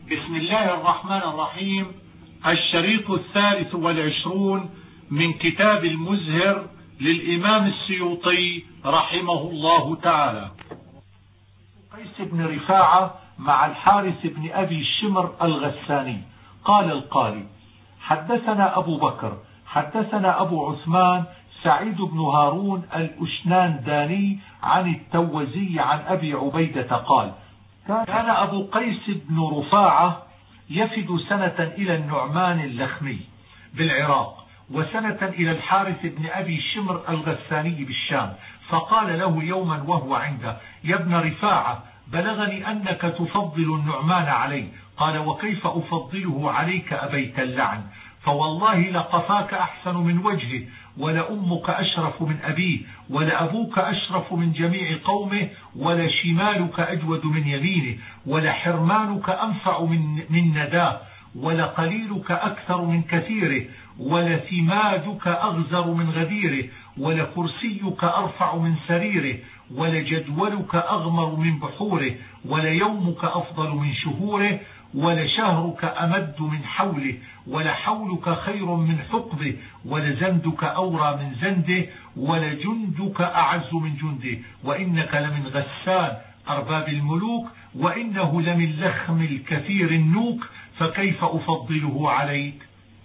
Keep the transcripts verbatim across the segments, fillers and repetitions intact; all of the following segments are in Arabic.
بسم الله الرحمن الرحيم. الشريط الثالث والعشرون من كتاب المزهر للإمام السيوطي رحمه الله تعالى. قيس بن رفاعة مع الحارث بن أبي الشمر الغساني. قال القاري: حدثنا أبو بكر حدثنا أبو عثمان سعيد بن هارون الأشنانداني عن التوزي عن أبي عبيدة قال: كان أبو قيس بن رفاعة يفد سنة إلى النعمان اللخمي بالعراق، وسنة إلى الحارث بن أبي شمر الغساني بالشام، فقال له يوما وهو عنده: يا ابن رفاعة، بلغني أنك تفضل النعمان علي. قال: وكيف أفضله عليك أبيت اللعن؟ فوالله لقفاك أحسن من وجهه، ولأمك أشرف من أبيه، ولأبوك أشرف من جميع قومه، ولشمالك أجود من يمينه، ولحرمانك أنفع من, من نداه، ولقليلك أكثر من كثيره، ولثمادك أغزر من غديره، ولكرسيك أرفع من سريره، ولجدولك أغمر من بحوره، وليومك أفضل من شهوره، ولشهرك أمد من حوله، ولحولك خير من حقبه، ولزندك أورى من زنده، ولجندك أعز من جنده، وإنك لمن غسان أرباب الملوك، وإنه لمن لخم الكثير النوك، فكيف أفضله عليك؟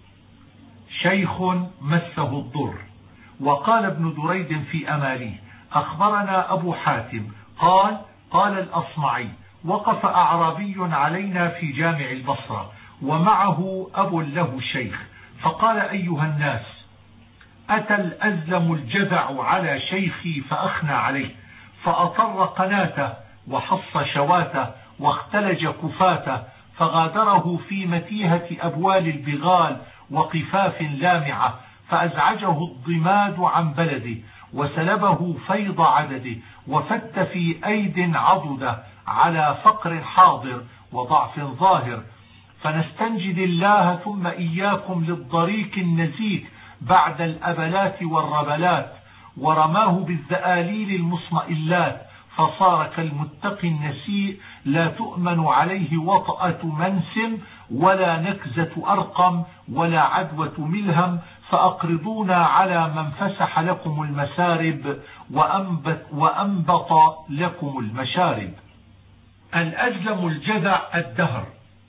شيخ مسه الضر. وقال ابن دريد في أماليه: أخبرنا أبو حاتم قال: قال الأصمعي: وقف أعرابي علينا في جامع البصرة، ومعه أب له شيخ، فقال: أيها الناس، أتى الأزلم الجذع على شيخي فأخنى عليه، فأطر قناته وحص شواته واختلج كفاته، فغادره في متيهة أبوال البغال وقفاف لامعة، فأزعجه الضماد عن بلده، وسلبه فيض عدده، وفت في أيد عضده على فقر حاضر وضعف ظاهر. فنستنجد الله ثم إياكم للضريك النزيك بعد الأبلات والربلات، ورماه بالذآليل المصمئلات، فصار كالمتقي النسيء، لا تؤمن عليه وطأة منسم، ولا نكزة أرقم، ولا عدوة ملهم، فأقرضونا على من فسح لكم المسارب وأنبت, وأنبط لكم المشارب. الأجلم الجذع الدهر.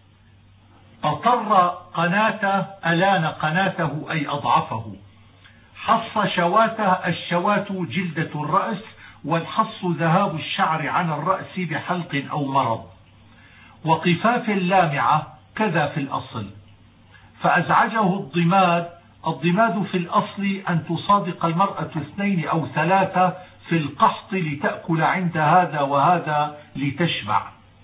أطر قناته ألان قناته أي أضعفه. حص شواته، الشوات جلدة الرأس، والحص ذهاب الشعر عن الرأس بحلق أو مرض. وقفاف اللامعة كذا في الأصل. فأزعجه الضماد. الضماد في الأصل أن تصادق المرأة اثنين أو ثلاثة في القحط لتأكل عند هذا وهذا لتشبع.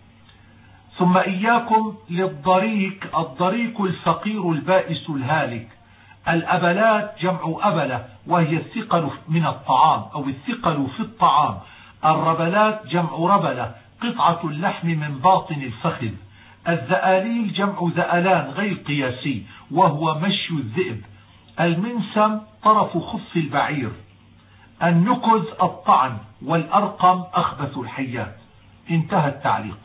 ثم إياكم للضريك. الضريك الفقير البائس الهالك. الأبلات جمع أبلة، وهي الثقل من الطعام أو الثقل في الطعام. الربلات جمع ربلة، قطعة اللحم من باطن الفخذ. الذآليل جمع ذألان غير قياسي، وهو مشي الذئب. المنسم طرف خف البعير. النكز الطعن، والأرقم أخبث الحيات. انتهى التعليق.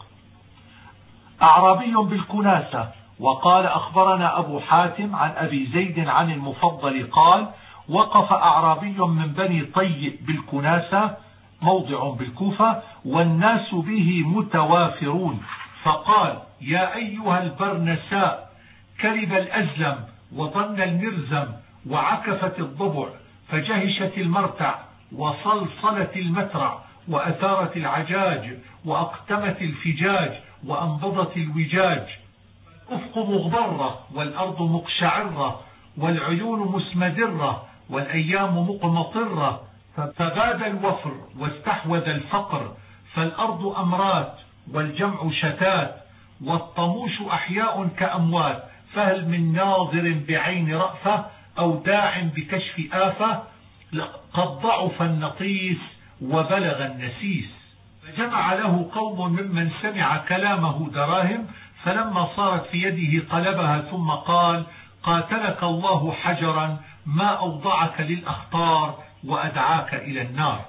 أعرابي بالكناسة. وقال: أخبرنا أبو حاتم عن أبي زيد عن المفضل قال: وقف أعرابي من بني طي بالكناسة، موضع بالكوفة، والناس به متوافرون، فقال: يا أيها البرنساء، كلب الأزلم، وضن المرزم، وعكفت الضبع، فجهشت المرتع، وصلصلت المترع، وأثارت العجاج، وأقتمت الفجاج، وأنبضت الوجاج. الأفق مغبرة، والأرض مقشعرة، والعيون مسمدرة، والأيام مقمطرة، فباد الوفر واستحوذ الفقر، فالأرض أمرات والجمع شتات، والطموش أحياء كأموات، فهل من ناظر بعين رأفة أو داع بكشف آفة؟ قد ضعف النطيس وبلغ النسيس. فجمع له قوم ممن سمع كلامه دراهم، فلما صارت في يده قلبها، ثم قال: قاتلك الله حجرا، ما أوضعك للأخطار وأدعاك إلى النار.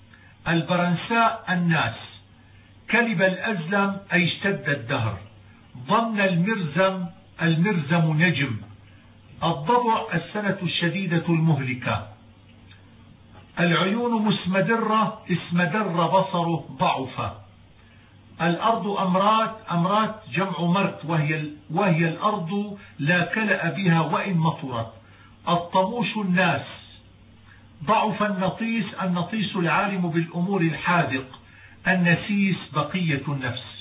البرنساء الناس. كلب الأزلم أي اشتد الدهر. ضمن المرزم. المرزم نجم. الضبع السنة الشديدة المهلكة. العيون مسمدرة، اسمدر بصره ضعف. الأرض أمرات. أمرات جمع مرت، وهي, وهي الأرض لا كلأ بها وإن مطرت. الطموش الناس. ضعف النطيس. النطيس العالم بالأمور الحاذق. النسيس بقية النفس.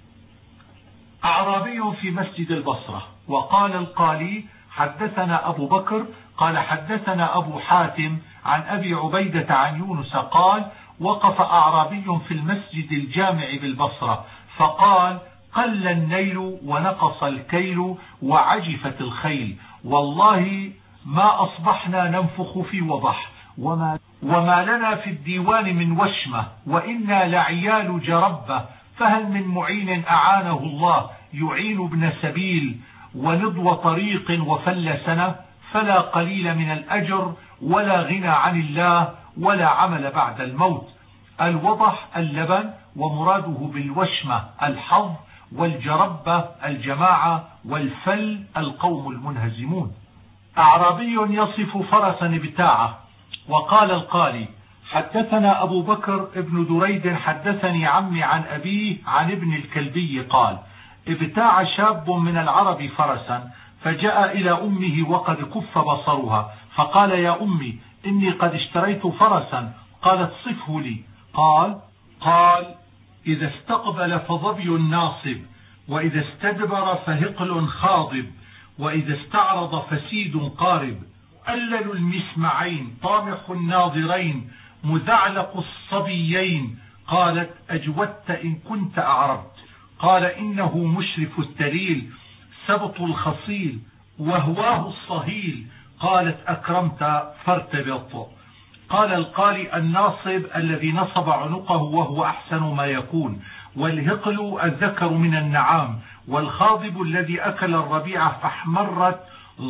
أعرابي في مسجد البصرة. وقال القالي حدثنا أبو بكر قال حدثنا أبو حاتم عن أبي عبيدة عن يونس قال وقف أعرابي في المسجد الجامع بالبصرة فقال قل النيل ونقص الكيل وعجفت الخيل، والله ما أصبحنا ننفخ في وضح، وما, وما لنا في الديوان من وشمة، وإنا لعيال جربة، فهل من معين أعانه الله يعين ابن سبيل ونضو طريق وفل سنة؟ فلا قليل من الأجر ولا غنى عن الله ولا عمل بعد الموت. الوضح اللبن، ومراده بالوشمة الحظ، والجربة الجماعة، والفل القوم المنهزمون. أعرابي يصف فرسا ابتاعه. وقال القالي حدثنا أبو بكر ابن دريد حدثني عمي عن أبيه عن ابن الكلبي قال ابتاع شاب من العرب فرسا فجاء إلى أمه وقد كف بصرها فقال يا أمي إني قد اشتريت فرسا. قالت صفه لي. قال قال إذا استقبل فظبي ناصب، وإذا استدبر فهقل خاضب، وإذا استعرض فسيد قارب، ألل المسمعين، طامح الناظرين، مذعلق الصبيين. قالت أجودت إن كنت أعربت. قال إنه مشرف التليل سبط الخصيل وهواه الصهيل. قالت أكرمت فارتبط. قال القالي الناصب الذي نصب عنقه وهو أحسن ما يكون، والهقل الذكر من النعام، والخاضب الذي أكل الربيع فاحمرت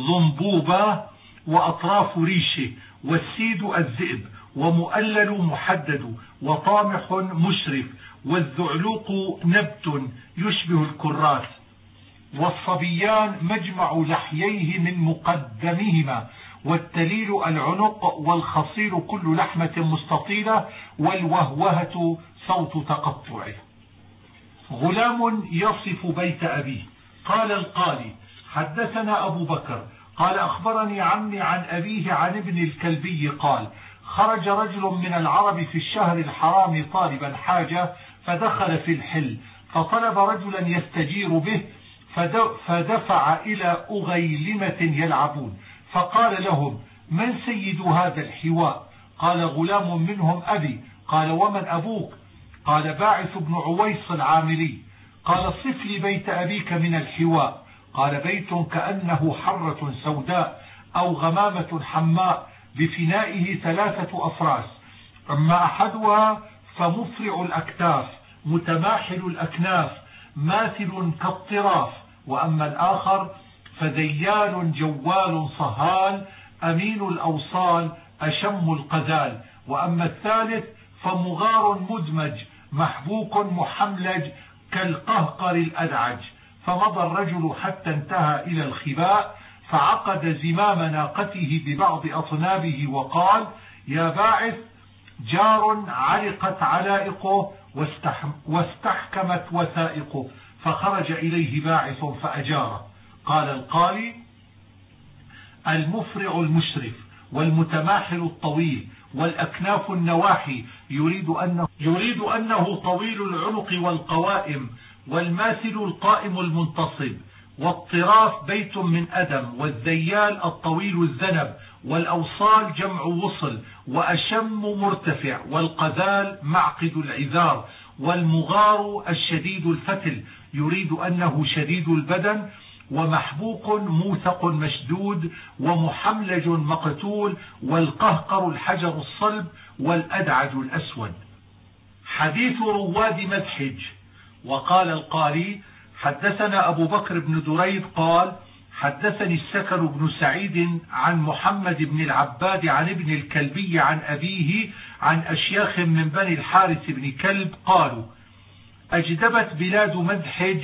ضنبوبة وأطراف ريشه، والسيد الذئب، ومؤلل محدد، وطامح مشرف، والذعلوق نبت يشبه الكراث، والصبيان مجمع لحييه من مقدمهما، والتليل العنق، والخصير كل لحمة مستطيلة، والوهوهة صوت تقطعه. غلام يصف بيت أبيه. قال القالي حدثنا أبو بكر قال أخبرني عمي عن أبيه عن ابن الكلبي قال خرج رجل من العرب في الشهر الحرام طالبا حاجة فدخل في الحل فطلب رجلا يستجير به فدفع إلى أغيلمة يلعبون فقال لهم من سيد هذا الحواء؟ قال غلام منهم أبي. قال ومن أبوك؟ قال باعث بن عويص العاملي. قال صف لي بيت أبيك من الحواء. قال بيت كأنه حرة سوداء أو غمامة حماء بفنائه ثلاثة أفراس، أما أحدها فمفرع الأكتاف متماحل الأكناف ماثل كالطراف، وأما الآخر فديان جوال صهال أمين الأوصال أشم القذال، وأما الثالث فمغار مدمج محبوك محملج كالقهقر الأدعج. فمضى الرجل حتى انتهى إلى الخباء فعقد زمام ناقته ببعض أطنابه وقال يا باعث جار علقت علائقه واستحكمت وثائقه، فخرج إليه باعث فأجاره. قال القالي المفرع المشرف والمتماحل الطويل والأكناف النواحي يريد أنه, يريد أنه طويل العنق والقوائم، والماثل القائم المنتصب، والطراف بيت من أدم، والذيال الطويل الذنب، والأوصال جمع وصل، وأشم مرتفع، والقذال معقد العذار، والمغار الشديد الفتل يريد أنه شديد البدن، ومحبوق موثق مشدود، ومحملج مقتول، والقهقر الحجر الصلب، والأدعج الأسود. حديث رواد مذحج. وقال القاري حدثنا أبو بكر بن دريد قال حدثني السكر بن سعيد عن محمد بن العباد عن ابن الكلبي عن أبيه عن أشياخ من بني الحارث بن كلب قالوا أجدبت بلاد مذحج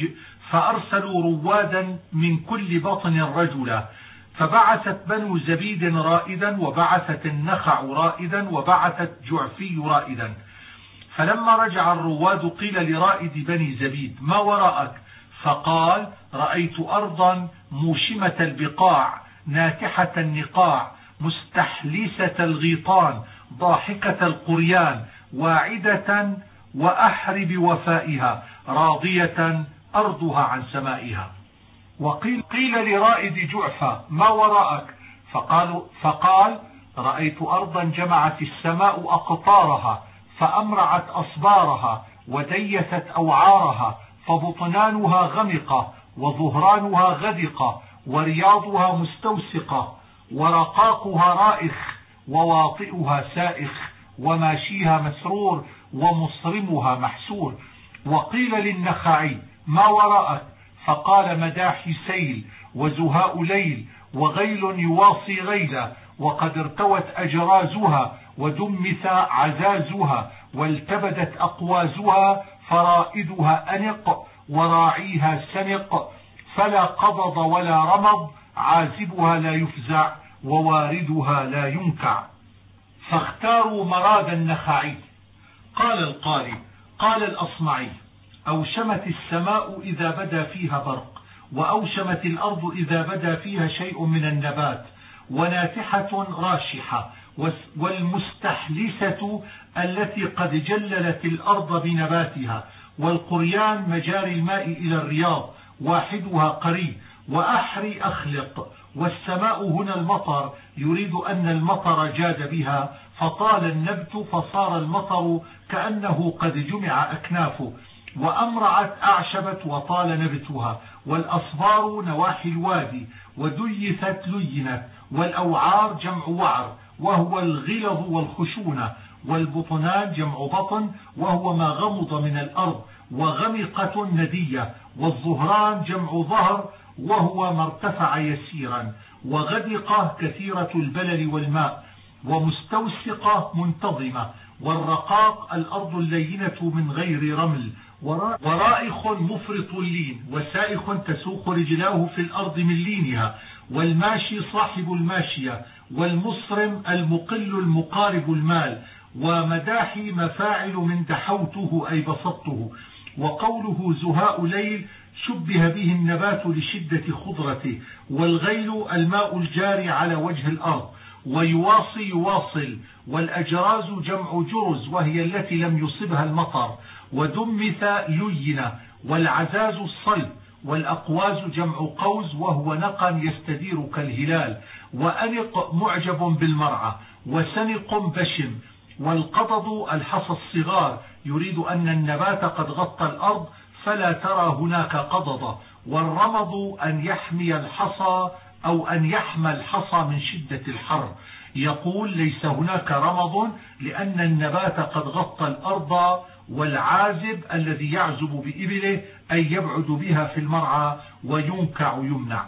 فأرسلوا روادا من كل بطن رجلا، فبعثت بنو زبيد رائدا، وبعثت النخع رائدا، وبعثت جعفي رائدا. فلما رجع الرواد قيل لرائد بني زبيد: ما وراءك؟ فقال: رأيت أرضا موشمة البقاع ناتحة النقاع مستحلسة الغيطان ضاحكة القريان واعدة وأحر بوفائها راضية أرضها عن سمائها. وقيل قيل لرائد جعفة: ما وراءك؟ فقال, فقال: رأيت أرضا جمعت السماء أقطارها فأمرعت أصبارها وديثت أوعارها، فبطنانها غمقة وظهرانها غدقة ورياضها مستوسقة ورقاقها رائخ وواطئها سائخ وماشيها مسرور ومصرمها محسور. وقيل للنخعي: ما وراءك؟ فقال: مداحي سيل وزهاء ليل وغيل يواصي غيلا، وقد ارتوت أجرازها ودمث عزازها والتبدت أقوازها، فرائدها أنق وراعيها سنق، فلا قبض ولا رمض، عازبها لا يفزع وواردها لا ينكع. فاختاروا مراد النخعي. قال القارئ: قال الأصمعي: أوشمت السماء إذا بدا فيها برق، وأوشمت الأرض إذا بدا فيها شيء من النبات، وناتحة راشحة، والمستحلسة التي قد جللت الأرض بنباتها، والقريان مجاري الماء إلى الرياض واحدها قريب، وأحري أخلق. والسماء هنا المطر، يريد أن المطر جاد بها فطال النبت فصار المطر كأنه قد جمع أكنافه، وأمرعت أعشبت وطال نبتها، والأصبار نواحي الوادي، وديثت لينت، والأوعار جمع وعر وهو الغلظ والخشونة، والبطنان جمع بطن وهو ما غمض من الأرض، وغمقة ندية، والظهران جمع ظهر وهو ما ارتفع يسيرا، وغدقة كثيرة البلل والماء، ومستوسقة منتظمة، والرقاق الأرض اللينة من غير رمل، ورائخ مفرط اللين، وسائخ تسوق رجلاه في الأرض من لينها، والماشي صاحب الماشية، والمصرم المقل المقارب المال، ومداحي مفاعل من دحوته أي بسطته. وقوله زهاء ليل شبه به النبات لشدة خضرته، والغيل الماء الجاري على وجه الأرض، ويواصي يواصل، والأجراز جمع جرز وهي التي لم يصبها المطر، ودمث لينة، والعزاز الصلب، والأقواز جمع قوز وهو نقا يستدير كالهلال، وأنق معجب بالمرعى، وسنق بشم، والقضض الحصى الصغار، يريد أن النبات قد غطى الأرض فلا ترى هناك قضضة، والرمض أن يحمي الحصى أو أن يحمى الحصى من شدة الحر. يقول: ليس هناك رمض لأن النبات قد غطى الأرض، والعازب الذي يعزب بإبله أي يبعد بها في المرعى وينكع يمنع.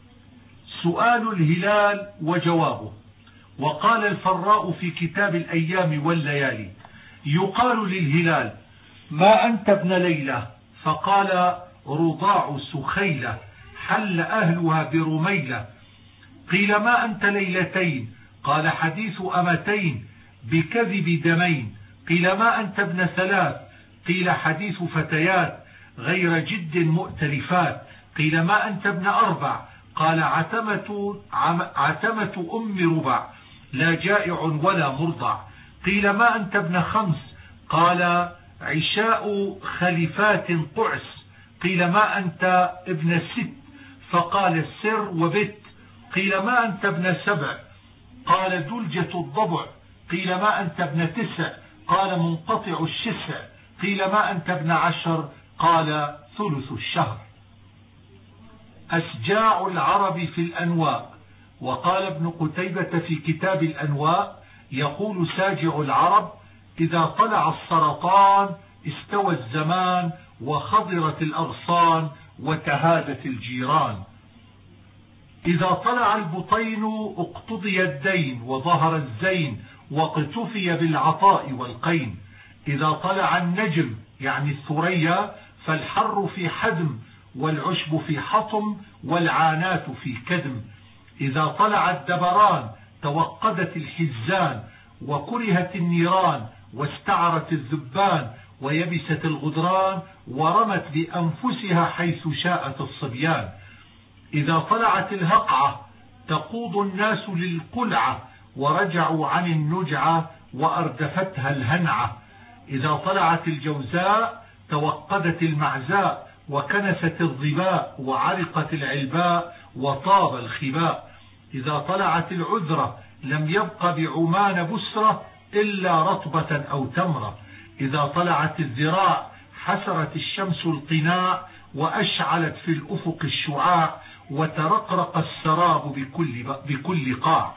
سؤال الهلال وجوابه. وقال الفراء في كتاب الأيام والليالي: يقال للهلال: ما أنت ابن ليلة؟ فقال: رضاع سخيلة حل أهلها برميلة. قيل: ما أنت ليلتين؟ قال: حديث أمتين بكذب دمين. قيل: ما أنت ابن ثلاث؟ قيل: حديث فتيات غير جد مؤتلفات. قيل: ما أنت ابن أربع؟ قال: عتمة, عتمة أم ربع لا جائع ولا مرضع. قيل: ما أنت ابن خمس؟ قال: عشاء خليفات قعس. قيل: ما أنت ابن ست؟ فقال: السر وبت. قيل: ما أنت ابن سبع؟ قال: دلجة الضبع. قيل: ما أنت ابن تسع؟ قال: منقطع الشسع. قيل: ما أنت ابن عشر؟ قال: ثلث الشهر. أسجاع العرب في الأنواء. وقال ابن قتيبة في كتاب الأنواء: يقول ساجع العرب: إذا طلع السرطان استوى الزمان، وخضرت الأغصان، وتهادت الجيران. إذا طلع البطين اقتضي الدين، وظهر الزين، واقتفي بالعطاء والقين. إذا طلع النجم يعني الثريا فالحر في حدم، والعشب في حطم والعانات في كدم. إذا طلع الدبران توقدت الحزان وكرهت النيران واستعرت الذبان ويبست الغدران ورمت بأنفسها حيث شاءت الصبيان. إذا طلعت الهقعة تقوض الناس للقلعة ورجعوا عن النجعة وأردفتها الهنعة. إذا طلعت الجوزاء توقدت المعزاء وكنست الظباء وعرقت العلباء وطاب الخباء. إذا طلعت العذرة لم يبق بعمان بسرة إلا رطبة أو تمرة. إذا طلعت الذراع حسرت الشمس القناع وأشعلت في الأفق الشعاع وترقرق السراب بكل, بكل قاع.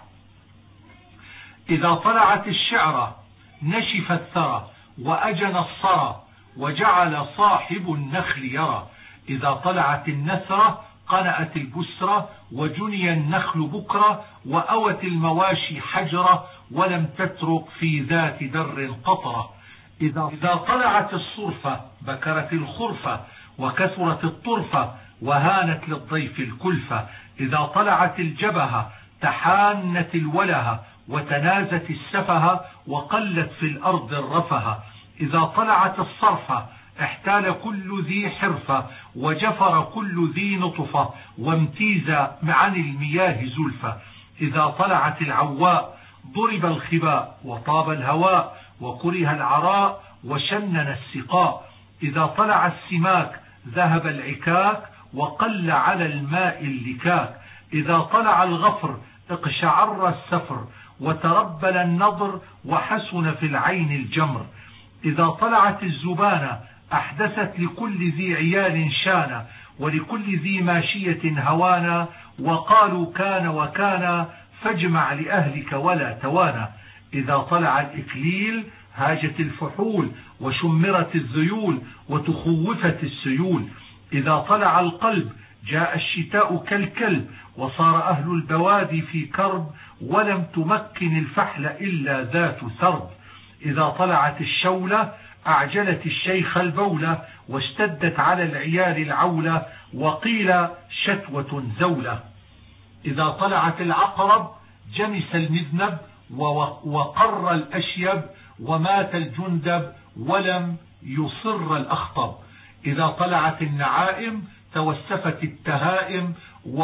إذا طلعت الشعرة نشف الثرى وأجن الصرى وجعل صاحب النخل يرى. إذا طلعت النثرة قنأت البسرة وجني النخل بكرة وأوت المواشي حجرة ولم تترك في ذات در قطرة. إذا, إذا طلعت الصرفة بكرت الخرفة وكثرت الطرفة وهانت للضيف الكلفة. إذا طلعت الجبهة تحانت الولهة وتنازت السفهة وقلت في الأرض الرفهة. إذا طلعت الصرفة احتال كل ذي حرفة وجفر كل ذي نطفة وامتيز عن المياه زلفة. إذا طلعت العواء ضرب الخباء وطاب الهواء وكره العراء وشنن السقاء. إذا طلع السماك ذهب العكاك وقل على الماء اللكاك. إذا طلع الغفر اقشعر السفر وتربل النضر وحسن في العين الجمر. إذا طلعت الزبانة أحدثت لكل ذي عيال شانا ولكل ذي ماشية هوانا وقالوا كان وكان فاجمع لأهلك ولا توانا. إذا طلع الإكليل هاجت الفحول وشمرت الذيول وتخوفت السيول. إذا طلع القلب جاء الشتاء كالكلب وصار أهل البوادي في كرب ولم تمكن الفحل إلا ذات ثرب. إذا طلعت الشولة أعجلت الشيخ البولة واشتدت على العيال العولة وقيل شتوة زولة. إذا طلعت العقرب جمس المذنب وقر الأشيب ومات الجندب ولم يصر الأخطب. إذا طلعت النعائم توسفت التهائم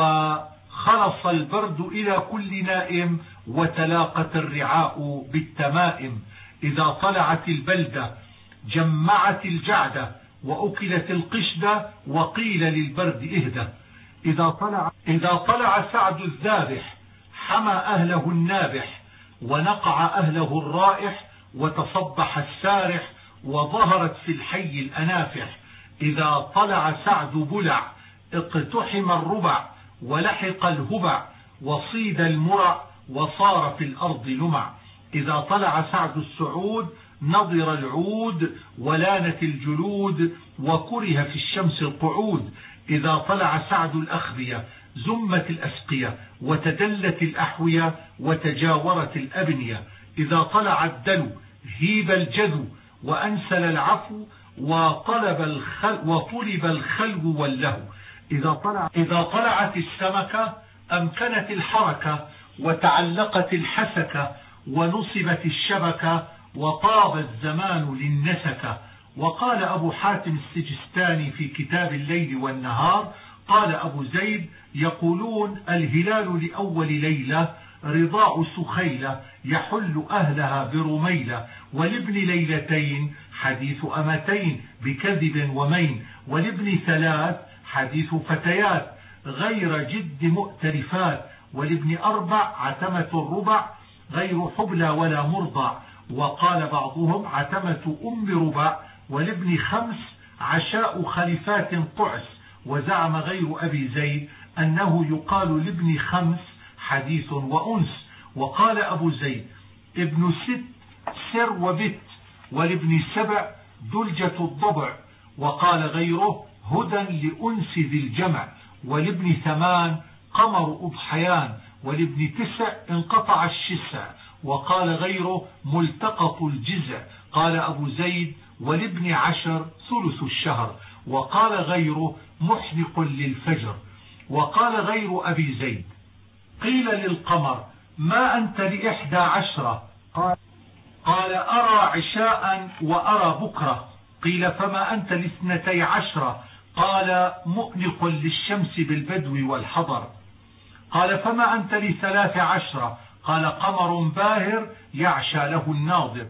وخلص البرد إلى كل نائم وتلاقت الرعاء بالتمائم. إذا طلعت البلدة جمعت الجعدة وأكلت القشدة وقيل للبرد اهدى. إذا طلع, إذا طلع سعد الذابح حمى أهله النابح ونقع أهله الرائح وتصبح السارح وظهرت في الحي الأنافح. إذا طلع سعد بلع اقتحم الربع ولحق الهبع وصيد المرع وصار في الأرض لمع. إذا طلع سعد السعود نضر العود ولانت الجلود وكره في الشمس القعود. إذا طلع سعد الأخبية زمت الأسقية وتدلت الأحوية وتجاورت الأبنية. إذا طلع الدلو هيب الجذو وأنسل العفو وطلب الخل وطلب الخلو واللهو. إذا, طلع إذا طلعت السمكة أمكنت الحركة وتعلقت الحسكة ونصبت الشبكة وطاب الزمان للنسكة. وقال أبو حاتم السجستاني في كتاب الليل والنهار قال أبو زيد يقولون الهلال لأول ليلة رضاء سخيلة يحل أهلها برميلة ولابن ليلتين حديث أمتين بكذب ومين ولابن ثلاث حديث فتيات غير جد مؤتلفات ولابن أربع عتمة الربع غير حبلى ولا مرضع. وقال بعضهم عتمة أم ربع ولابن خمس عشاء خليفات قعس. وزعم غير أبي زيد أنه يقال لابن خمس حديث وأنس. وقال أبو زيد ابن ست سر وبت ولابن سبع دلجة الضبع. وقال غيره هدى لأنس ذي الجمع ولابن ثمان قمر أضحيان ولابن تسع انقطع الشسع. وقال غيره ملتقط الجزع. قال أبو زيد ولابن عشر ثلث الشهر. وقال غيره محنق للفجر. وقال غير أبي زيد قيل للقمر ما أنت لإحدى عشرة؟ قال أرى عشاء وأرى بكرة. قيل فما أنت لاثنتي عشرة؟ قال مؤنق للشمس بالبدو والحضر. قال فما أنت لثلاث عشرة؟ قال قمر باهر يعشى له الناظر.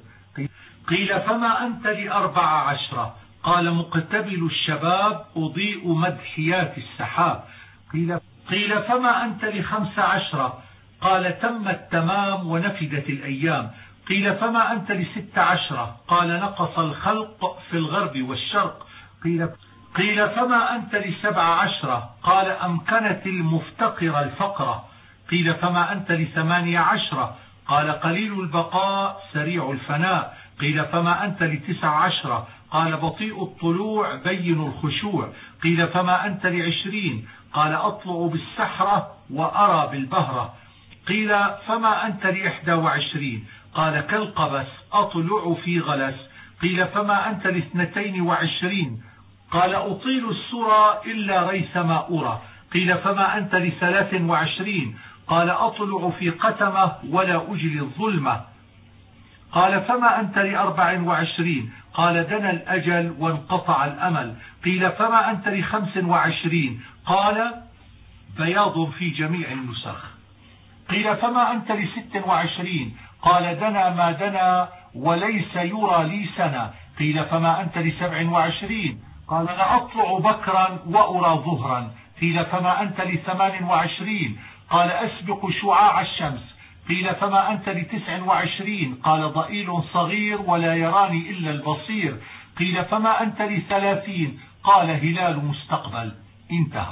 قيل فما أنت لأربع عشرة؟ قال مقتبل الشباب أضيء مدحيات السحاب. قيل, قيل فما أنت لخمس عشرة؟ قال تم التمام ونفدت الأيام. قيل فما أنت لست عشرة؟ قال نقص الخلق في الغرب والشرق. قيل, قيل فما أنت لسبع عشرة؟ قال أمكنت المفتقر الفقرة. قيل فما أنت لثماني عشرة؟ قال قليل البقاء سريع الفناء. قيل فما أنت لتسع عشرة؟ قال بطيء الطلوع بين الخشوع. قيل فما أنت لعشرين؟ قال أطلع بالسحرة وأرى بالبهرة. قيل فما أنت لإحدى وعشرين؟ قال كالقبس أطلع في غلس. قيل فما أنت لاثنتين وعشرين؟ قال أطيل السرى إلا ريث ما أرى. قيل فما أنت لثلاث وعشرين؟ قال أطلع في قتمة ولا أجلي الظلمة. قال فما أنت لأربع وعشرين؟ قال دنا الأجل وانقطع الأمل. قيل فما أنت لخمس وعشرين؟ قال بياض في جميع النسخ. قيل فما أنت لست وعشرين؟ قال دنا ما دنا وليس يرى لي سنة. قيل فما أنت لسبع وعشرين؟ قال أنا أطلع بكرا وأرى ظهرا. قيل فما أنت لثمان وعشرين؟ قال أسبق شعاع الشمس. قيل فما أنت لتسع وعشرين؟ قال ضئيل صغير ولا يراني إلا البصير. قيل فما أنت لثلاثين؟ قال هلال مستقبل. انتهى.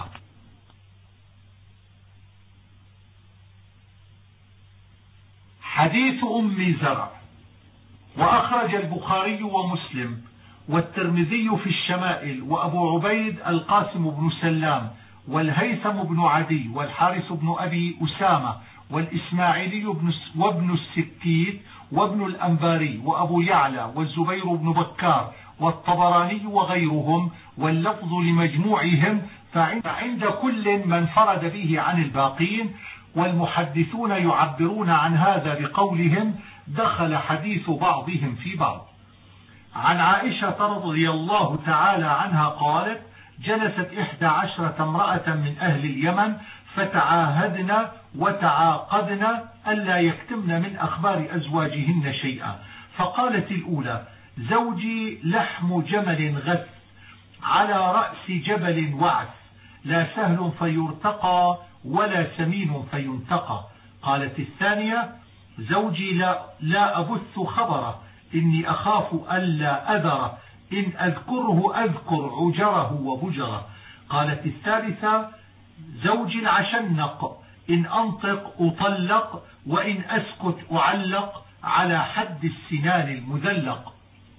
حديث أم زرع. وأخرج البخاري ومسلم والترمذي في الشمائل وأبو عبيد القاسم بن سلام والهيثم بن عدي والحارث بن أبي أسامة والإسماعيلي وابن الستيت وابن الأنباري وأبو يعلى والزبير بن بكار والطبراني وغيرهم، واللفظ لمجموعهم، فعند كل من فرد به عن الباقين. والمحدثون يعبرون عن هذا بقولهم دخل حديث بعضهم في بعض. عن عائشة رضي الله تعالى عنها قالت جلست إحدى عشرة امرأة من أهل اليمن فتعاهدن وتعاقدن ألا يكتمن من أخبار أزواجهن شيئا. فقالت الأولى زوجي لحم جمل غث على رأس جبل وعث لا سهل فيرتقى ولا سمين فينتقى. قالت الثانية زوجي لا, لا أبث خبره إني أخاف ألا أذره إن أذكره أذكر عجره وبجره. قالت الثالثة زوجي العشنق إن أنطق أطلق وإن أسكت أعلق على حد السنان المذلق.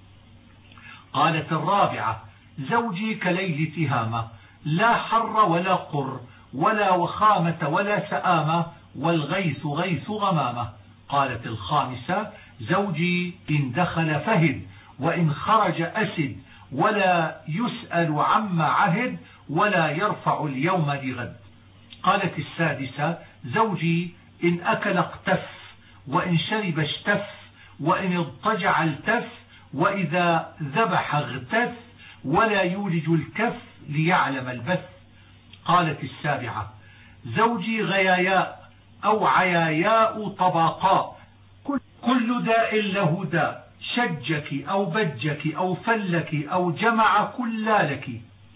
قالت الرابعة زوجي كليل تهامة لا حر ولا قر ولا وخامة ولا سآمة والغيث غيث غمامة. قالت الخامسة زوجي إن دخل فهد وإن خرج أسد ولا يسأل عما عهد ولا يرفع اليوم لغد. قالت السادسة زوجي إن أكل اقتف وإن شرب اشتف وإن اضطجع التف وإذا ذبح اغتف ولا يولج الكف ليعلم البث. قالت السابعة زوجي غياياء أو عياياء طباقاء كل داء له داء شجك أو بجك أو فلك أو جمع كلالك.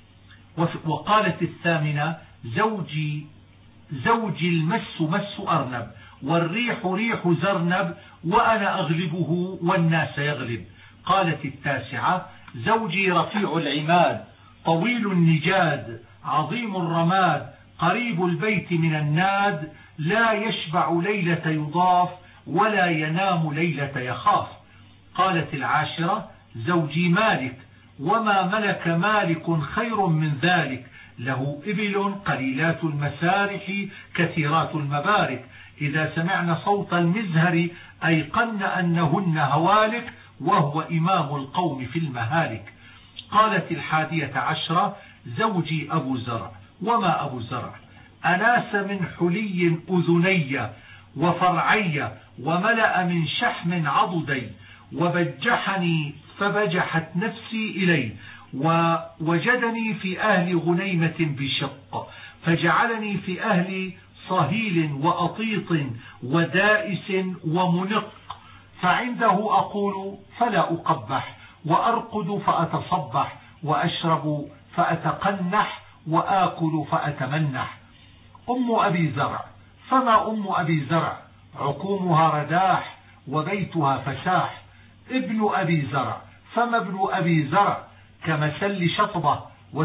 وقالت الثامنة زوجي زوجي المس مس أرنب والريح ريح زرنب وأنا أغلبه والناس يغلب. قالت التاسعة زوجي رفيع العماد طويل النجاد عظيم الرماد قريب البيت من الناد لا يشبع ليلة يضاف ولا ينام ليلة يخاف. قالت العاشرة زوجي مالك وما ملك مالك خير من ذلك له إبل قليلات المسارح كثيرات المبارك إذا سمعن صوت المزهر أيقن أنهن هوالك وهو إمام القوم في المهالك. قالت الحادية عشرة: زوجي أبو زرع. وما أبو زرع؟ أناس من حلي أذني وفرعي، وملأ من شحم عضدي، وبجحني فبجحت نفسي إليه، ووجدني في أهل غنيمة بشق، فجعلني في أهل صهيل وأطيط ودائس ومنق، فعنده أقول فلا أقبح، وأرقد فأتصبح، وأشرب فأتقنح، وآكل فأتمنح. أم أبي زرع. فما أم أبي زرع؟ عقومها رداح، وبيتها فساح. ابن أبي زرع. فما ابن أبي زرع؟ كمسل شطبة،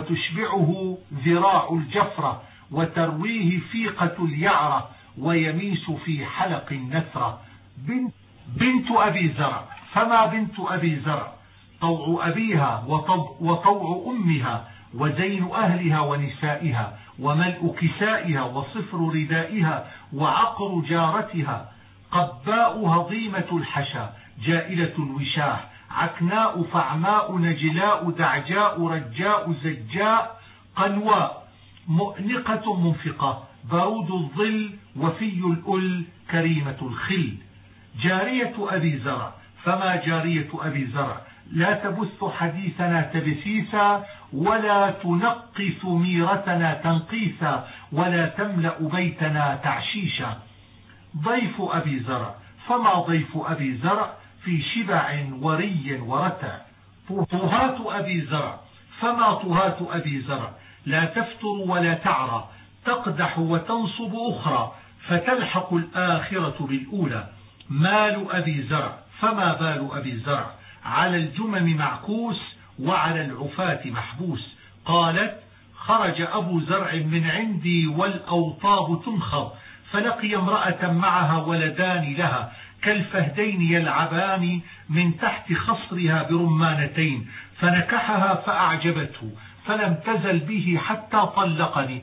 وتشبعه ذراع الجفرة، وترويه فيقة اليعرة، ويميس في حلق النثرة. بنت, بنت أبي زرع. فما بنت أبي زرع؟ طوع أبيها وطوع أمها، وزين أهلها ونسائها، وملء كسائها، وصفر ردائها، وعقر جارتها. قباء هضيمة الحشا، جائلة الوشاح، عكناء فعماء نجلاء دعجاء رجاء زجاء قلواء. مؤنقة منفقة، برود الظل، وفي الأل، كريمة الخل. جارية أبي زرع. فما جارية أبي زرع؟ لا تبث حديثنا تبثيثا، ولا تنقص ميرتنا تنقيثا، ولا تملأ بيتنا تعشيشا. ضيف أبي زرع. فما ضيف أبي زرع؟ في شبع وري ورتع. طهات أبي زرع. فما طهات أبي زرع؟ لا تفتر ولا تعرى، تقدح وتنصب أخرى، فتلحق الآخرة بالأولى. مال أبي زرع. فما بال أبي زرع؟ على الجمم معكوس، وعلى العفاة محبوس. قالت: خرج أبو زرع من عندي والأوطاب تنخر، فلقي امرأة معها ولدان لها كالفهدين يلعبان من تحت خصرها برمانتين، فنكحها فأعجبته، فلم تزل به حتى طلقني،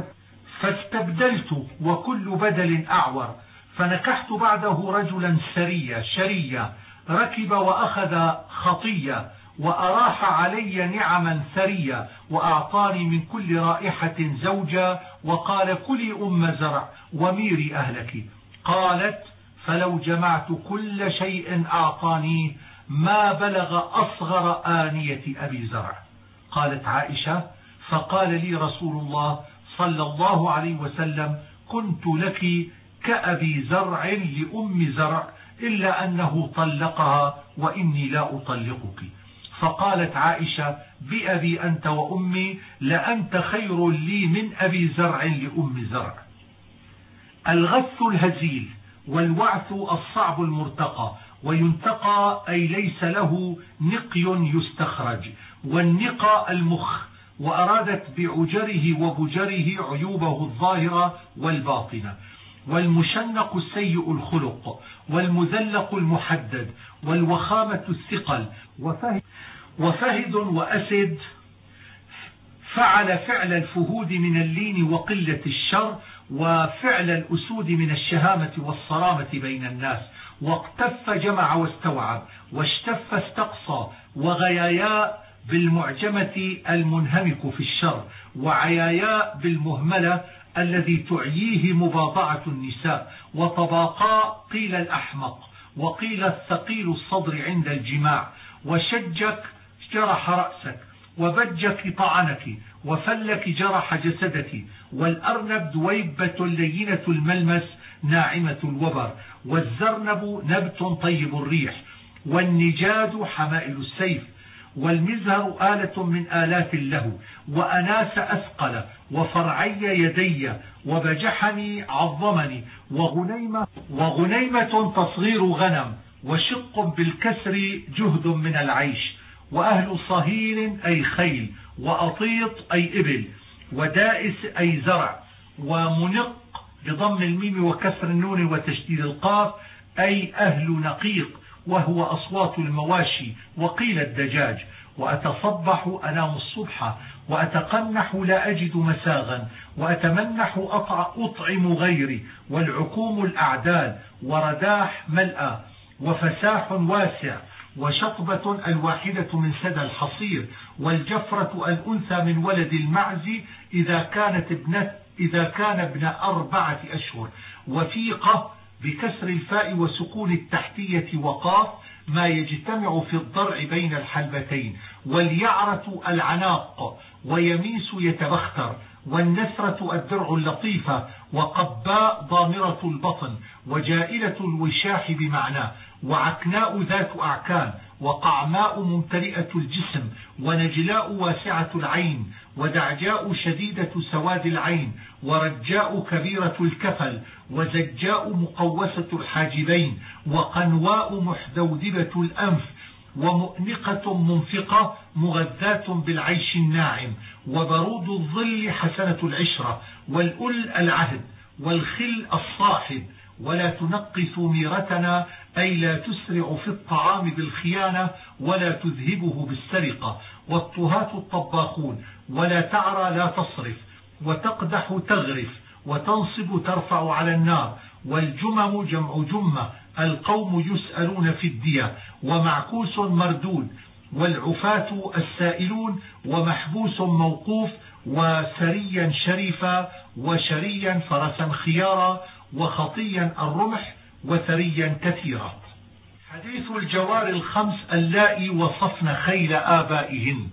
فاستبدلت وكل بدل أعور، فنكحت بعده رجلا سريا شريا، ركب وأخذ خطية، وأراح علي نعما ثريا، وأعطاني من كل رائحة زوجا، وقال: كلي أم زرع وميري أهلك. قالت: فلو جمعت كل شيء أعطانيه ما بلغ أصغر آنية أبي زرع. قالت عائشة: فقال لي رسول الله صلى الله عليه وسلم: كنت لك كأبي زرع لأم زرع، إلا أنه طلقها وإني لا أطلقك. فقالت عائشة: بأبي أنت وأمي، لأنت خير لي من أبي زرع لأم زرع. الغث الهزيل، والوعث الصعب المرتقى، وينتقى أي ليس له نقي يستخرج، والنقى المخ، وأرادت بعجره وبجره عيوبه الظاهرة والباطنة. والمشنق السيء الخلق، والمذلق المحدد، والوخامة الثقل، وفهد, وفهد وأسد، فعل فعل الفهود من اللين وقلة الشر، وفعل الأسود من الشهامة والصرامة بين الناس. واقتف جمع واستوعب، واشتف استقصى، وغياياء بالمعجمة المنهمك في الشر، وعياياء بالمهملة الذي تعييه مباضعة النساء. وطباقاء قيل الأحمق، وقيل الثقيل الصدر عند الجماع. وشجك جرح رأسك، وبجك طعنك، وفلك جرح جسدك. والأرنب دويبة لينة الملمس ناعمة الوبر. والزرنب نبت طيب الريح. والنجاد حمائل السيف. والمزهر آلة من آلات اللهو. وأناس أثقل، وفرعي يدي، وبجحني عظمني. وغنيمة, وغنيمة تصغير غنم، وشق بالكسر جهد من العيش. وأهل صهيل أي خيل، وأطيط أي إبل، ودائس أي زرع. ومنق بضم الميم وكسر النون وتشديد القاف أي أهل نقيق، وهو أصوات المواشي. وقيل الدجاج. وأتصبح أنام الصبح، وأتقنح لا أجد مساغا، وأتمنح أطعم غيري. والعقوم الأعداد، ورداح ملأ، وفساح واسع، وشطبة الواحدة من سدى الحصير، والجفرة الأنثى من ولد المعز إذا كانت ابنة إذا كان ابن أربعة أشهر. وفيقة بكسر الفاء وسكون التحتية وقاف ما يجتمع في الضرع بين الحلبتين. واليعرة العناق، ويميس يتبختر، والنسرة الدرع اللطيفة، وقباء ضامرة البطن، وجائلة الوشاح بمعناه، وعكناء ذات أعكان، وقعماء ممتلئة الجسم، ونجلاء واسعة العين، ودعجاء شديدة سواد العين، ورجاء كبيرة الكفل، وزجاء مقوسة الحاجبين، وقنواء محدودبة الأنف، ومؤنقة منفقة مغذاة بالعيش الناعم، وبرود الظل حسنة العشرة، والأل العهد، والخل الصاحب، ولا تنقص ميرتنا أي لا تسرع في الطعام بالخيانة ولا تذهبه بالسرقة. والطهاة الطباخون، ولا تعرى لا تصرف، وتقدح تغرف، وتنصب ترفع على النار. والجمم جمع جمة، القوم يسألون في الدية، ومعكوس مردود. والعفاة السائلون، ومحبوس موقوف، وسريا شريفا، وشريا فرسا خيارا، وخطيا الرمح، وثريا كثيرا. حديث الجوار الخمس اللائي وصفن خيل آبائهن.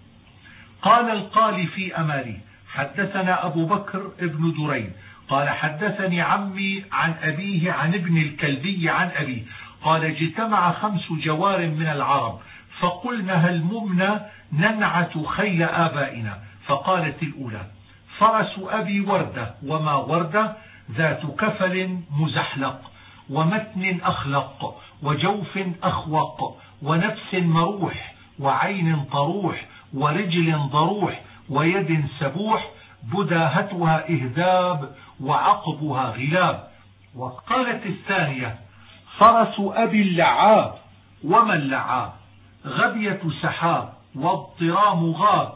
قال القالي في أمالي حدثنا أبو بكر ابن دريد قال حدثني عمي عن أبيه عن ابن الكلبي عن أبيه قال اجتمع خمس جوار من العرب فقلنا هل ممنا ننعت خيل آبائنا؟ فقالت الأولى فرس أبي وردة. وما وردة؟ ذات كفل مزحلق، ومتن أخلق، وجوف أخوق، ونفس مروح، وعين طروح، ورجل ضروح، ويد سبوح، بداهتها إهداب، وعقبها غلاب. وقالت الثانية فرس أبي اللعاب. وما اللعاب؟ غبية سحاب، واضطرام غاب،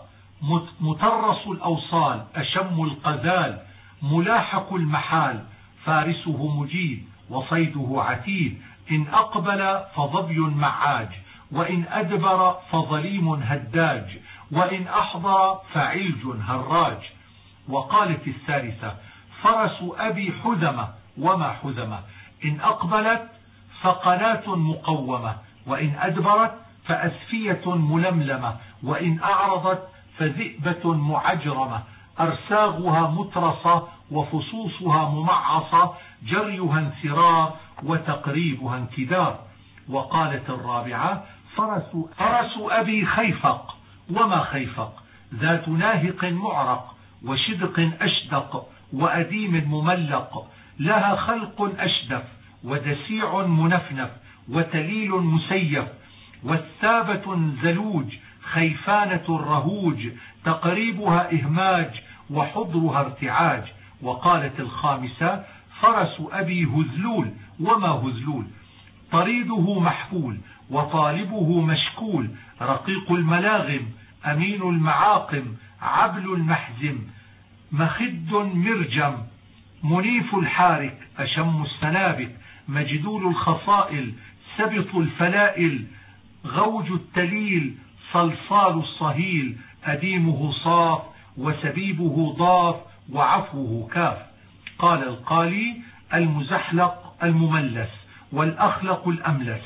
مترس الأوصال، أشم القذال، ملاحق المحال، فارسه مجيد، وصيده عتيد، إن أقبل فظبي معاج، وإن أدبر فظليم هداج، وإن أحضر فعلج هراج. وقالت الثالثة فرس أبي حذمة. وما حذمة؟ إن أقبلت فقناة مقومة، وإن أدبرت فأسفية ململمة، وإن أعرضت فذئبة معجرمة، أرساغها مترصة، وفصوصها ممعصة، جريها انثرار، وتقريبها انكدار. وقالت الرابعة فرس, فرس أبي خيفق. وما خيفق؟ ذات ناهق معرق، وشدق أشدق، وأديم مملق، لها خلق أشدف، ودسيع منفنف، وتليل مسيف، والثابة زلوج، خيفانة الرهوج، تقريبها إهماج، وحضرها ارتعاج. وقالت الخامسة فرس أبي هذلول. وما هذلول؟ طريده محفول، وطالبه مشكول، رقيق الملاغم، أمين المعاقم، عبل المحزم، مخد مرجم، منيف الحارك، أشم السنابك، مجدول الخصائل، سبط الفلائل، غوج التليل، صلصال الصهيل، أديمه صاف، وسبيبه ضاف، وعفوه كاف. قال القالي المزحلق المملس، والأخلق الأملس،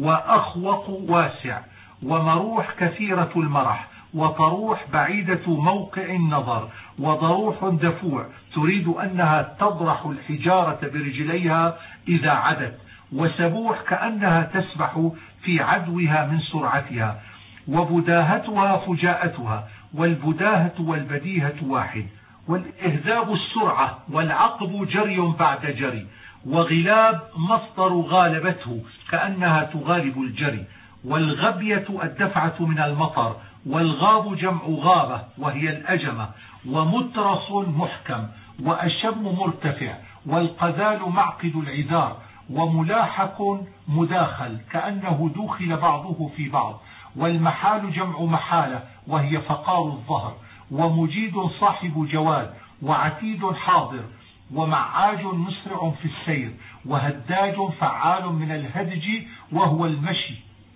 وأخوق واسع، ومروح كثيرة المرح، وطروح بعيدة موقع النظر، وضروح دفوع تريد أنها تضرح الحجارة برجليها إذا عدت، وسبوح كأنها تسبح في عدوها من سرعتها، وبداهتها فجاءتها، والبداهة والبديهة واحد، والإهذاب السرعة، والعقب جري بعد جري، وغلاب مصدر غالبته كأنها تغالب الجري، والغبية الدفعة من المطر، والغاب جمع غابة وهي الأجمة، ومترص محكم، وأشم مرتفع، والقذال معقد العذار، وملاحق مداخل كأنه دوخل بعضه في بعض، والمحال جمع محالة وهي فقار الظهر، ومجيد صاحب جواد، وعتيد حاضر، ومعاج مسرع في السير، وهداج فعال من الهدج وهو المشي،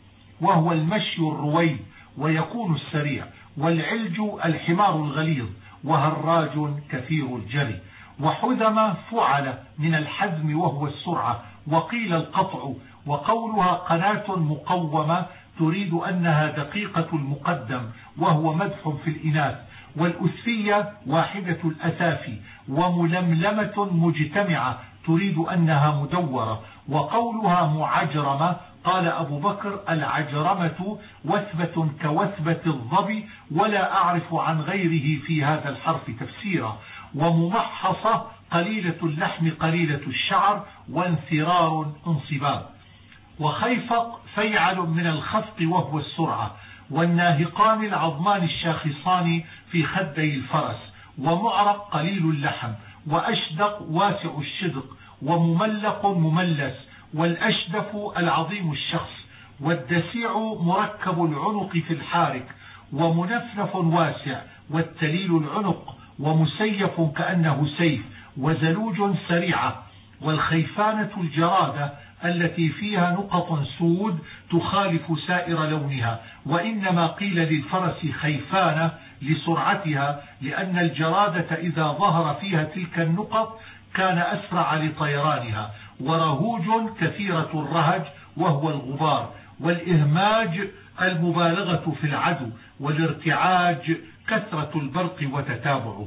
وهو المشي الرويد ويكون السريع، والعلج الحمار الغليظ، وهراج كثير الجري. وحذم فعل من الحزم وهو السرعة، وقيل القطع. وقولها قناة مقومة تريد أنها دقيقة المقدم، وهو مدح في الإناث. والأسفية واحدة الأسافي، وململمة مجتمعة تريد أنها مدورة. وقولها معجرمة قال أبو بكر العجرمة وثبة كوثبة الظبي، ولا أعرف عن غيره في هذا الحرف تفسيرا. وممحصة قليلة اللحم قليلة الشعر، وانثرار انصباب. وخيفق فيعل من الخفق وهو السرعة. والناهقان العظمان الشاخصان في خدي الفرس. ومعرق قليل اللحم. وأشدق واسع الشدق. ومملق مملس. والأشدف العظيم الشخص. والدسيع مركب العنق في الحارك. ومنفنف واسع. والتليل العنق. ومسيف كأنه سيف. وزلوج سريعة. والخيفانة الجرادة التي فيها نقط سود تخالف سائر لونها. وإنما قيل للفرس خيفانة لسرعتها، لأن الجرادة إذا ظهر فيها تلك النقط كان أسرع لطيرانها. ورهوج كثيرة الرهج وهو الغبار. والإهماج المبالغة في العدو. والارتعاج كثرة البرق وتتابعه.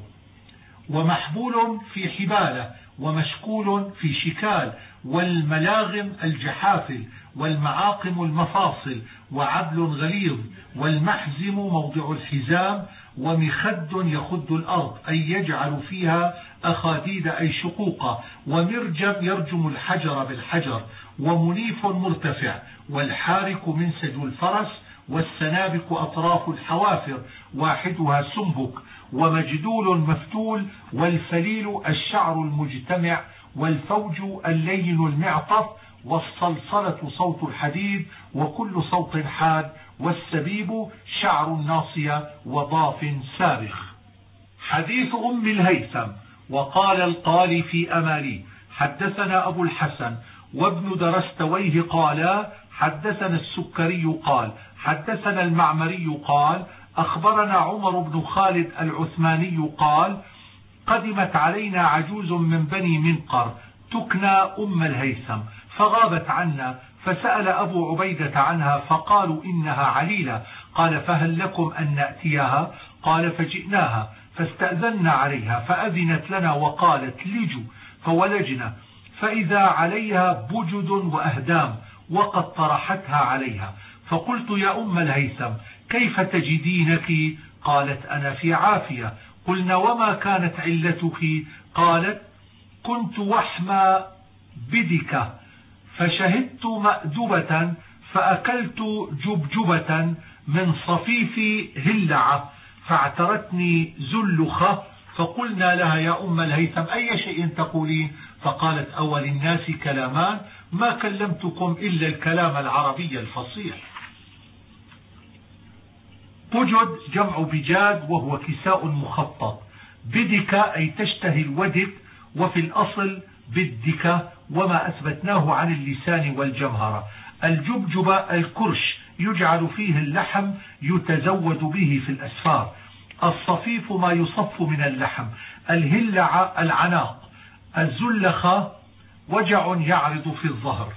ومحبول في حبالة. ومشكول في شكال. والملاغم الجحافل. والمعاقم المفاصل. وعبل غليظ. والمحزم موضع الحزام. ومخد يخد الأرض أي يجعل فيها أخاديد أي شقوقة. ومرجم يرجم الحجر بالحجر. ومنيف مرتفع. والحارك منسج الفرس. والسنابك أطراف الحوافر واحدها سنبك. ومجدول مفتول. والفليل الشعر المجتمع. والفوج اللين المعطف. والصلصلة صوت الحديد وكل صوت حاد. والسبيب شعر الناصية وضاف سارخ. حديث أم الهيثم. وقال القالي في أمالي حدثنا أبو الحسن وابن درستويه قالا حدثنا السكري قال حدثنا المعمري قال أخبرنا عمر بن خالد العثماني قال قدمت علينا عجوز من بني منقر تكنى أم الهيثم فغابت عنا، فسأل أبو عبيدة عنها فقالوا إنها عليلة. قال فهل لكم أن نأتيها؟ قال فجئناها فاستأذنا عليها فأذنت لنا وقالت لجوا، فولجنا فإذا عليها بجد وأهدام وقد طرحتها عليها. فقلت يا أم الهيثم كيف تجدينك؟ قالت أنا في عافية. قلنا وما كانت علتك؟ قالت كنت وحمى بدك فشهدت مأدبة فأكلت جبجبة من صفيف هلعة فاعترتني زلخة، فقلنا لها يا أم الهيثم أي شيء تقولين؟ فقالت أول الناس كلامان ما كلمتكم إلا الكلام العربي الفصيح. بجد جمع بجاد وهو كساء مخطط. بدك أي تشتهي الودك، وفي الأصل بدك وما أثبتناه عن اللسان والجمهرة. الجبجبة الكرش يجعل فيه اللحم يتزود به في الأسفار. الصفيف ما يصف من اللحم. الهلع العناق. الزلخة وجع يعرض في الظهر.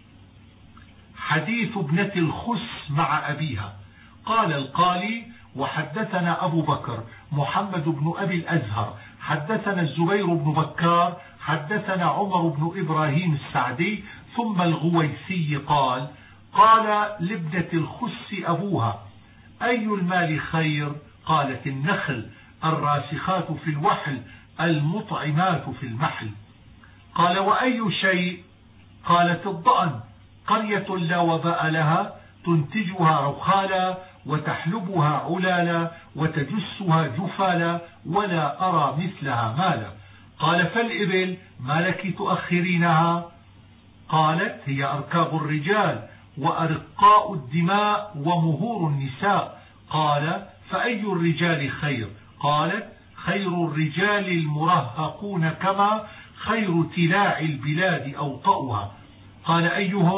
حديث ابنة الخس مع أبيها. قال القالي وحدثنا أبو بكر محمد بن أبي الأزهر حدثنا الزبير بن بكار حدثنا عمر بن إبراهيم السعدي ثم الغويسي قال قال لابنة الخس أبوها أي المال خير؟ قالت النخل الراسخات في الوحل المطعمات في المحل. قال وأي شيء؟ قالت الضأن قرية لا وباء لها تنتجها رخالا وتحلبها علالا وتجسها جفالا ولا أرى مثلها مالا. قال فالإبل ما لك تؤخرينها؟ قالت هي أركاب الرجال وأرقاء الدماء ومهور النساء. قال فأي الرجال خير؟ قالت خير الرجال المرهقون كما خير تلاع البلاد أوطأها. قال أيهم؟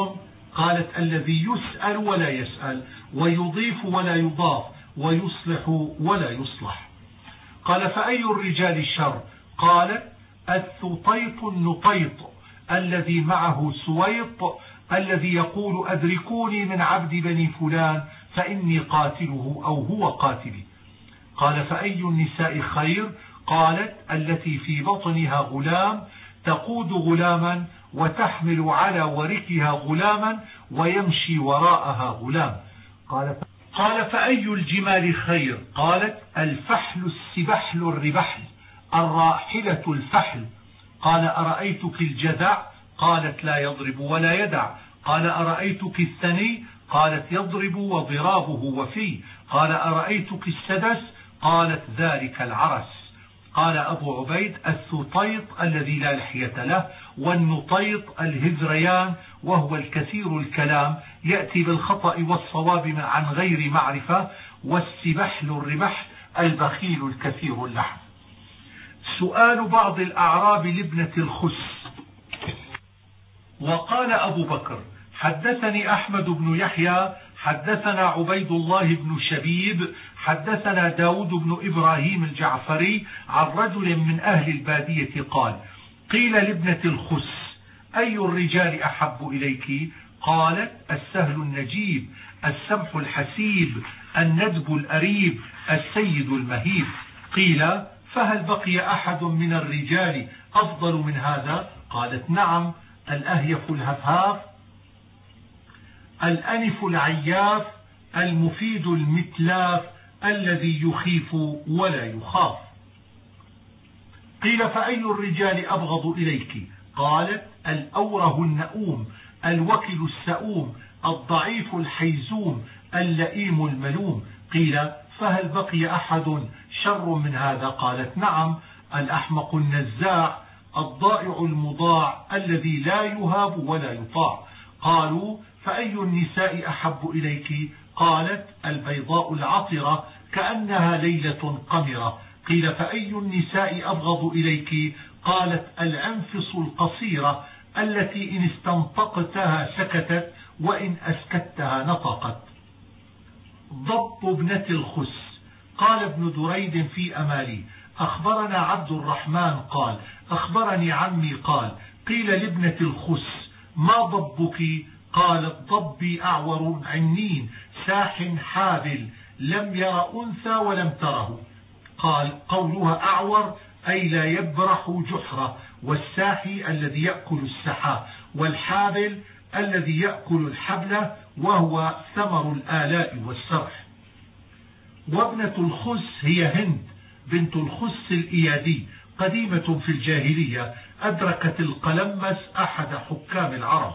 قالت الذي يسأل ولا يسأل، ويضيف ولا يضاف، ويصلح ولا يصلح. قال فأي الرجال الشر؟ قالت الثطيط النطيط الذي معه سويط الذي يقول أدركوني من عبد بني فلان فإني قاتله أو هو قاتلي. قال فأي النساء خير؟ قالت التي في بطنها غلام تقود غلاما وتحمل على وركها غلاما ويمشي وراءها غلام. قال قال فأي الجمال خير؟ قالت الفحل السبحل الربحل الراحلة الفحل. قال أرأيتك الجذع؟ قالت لا يضرب ولا يدع. قال أرأيتك الثني؟ قالت يضرب وضرابه وفي. قال أرأيتك السدس؟ قالت ذلك العرس. قال أبو عبيد الثطيط الذي لا لحية له، والنطيط الهذريان وهو الكثير الكلام يأتي بالخطأ والصواب عن غير معرفة، والسبحل الربح البخيل الكثير اللحم. سؤال بعض الأعراب لابنة الخس. وقال أبو بكر حدثني أحمد بن يحيى حدثنا عبيد الله بن شبيب حدثنا داود بن إبراهيم الجعفري عن رجل من أهل البادية قال قيل لابنة الخس أي الرجال أحب إليك؟ قالت السهل النجيب السمح الحسيب الندب الأريب السيد المهيب. قيل فهل بقي أحد من الرجال أفضل من هذا؟ قالت نعم الأهيف الهفهاف الأنف العياف المفيد المتلاف الذي يخيف ولا يخاف. قيل فأي الرجال أبغض إليك؟ قالت الأوره النؤوم الوكل السؤوم الضعيف الحيزوم اللئيم الملوم. قيل فهل بقي أحد شر من هذا؟ قالت نعم الأحمق النزاع الضائع المضاع الذي لا يهاب ولا يطاع. قالوا فأي النساء أحب إليك؟ قالت البيضاء العطرة كأنها ليلة قمرة. قيل فأي النساء أبغض إليك؟ قالت الأنفس القصيرة التي إن استنطقتها سكتت وإن أسكتها نطقت. ضب ابنة الخس. قال ابن دريد في أمالي أخبرنا عبد الرحمن قال أخبرني عمي قال قيل لابنة الخس ما ضبك؟ قالت ضبي أعور عنين ساح حابل لم ير أنثى ولم تره. قال قولها أعور أي لا يبرح جحرة، والساحي الذي يأكل السحا، والحابل الذي يأكل الحبلة وهو ثمر الآلاء والسرح. وابنة الخس هي هند بنت الخس الإيادي قديمة في الجاهلية أدركت القلمس أحد حكام العرب.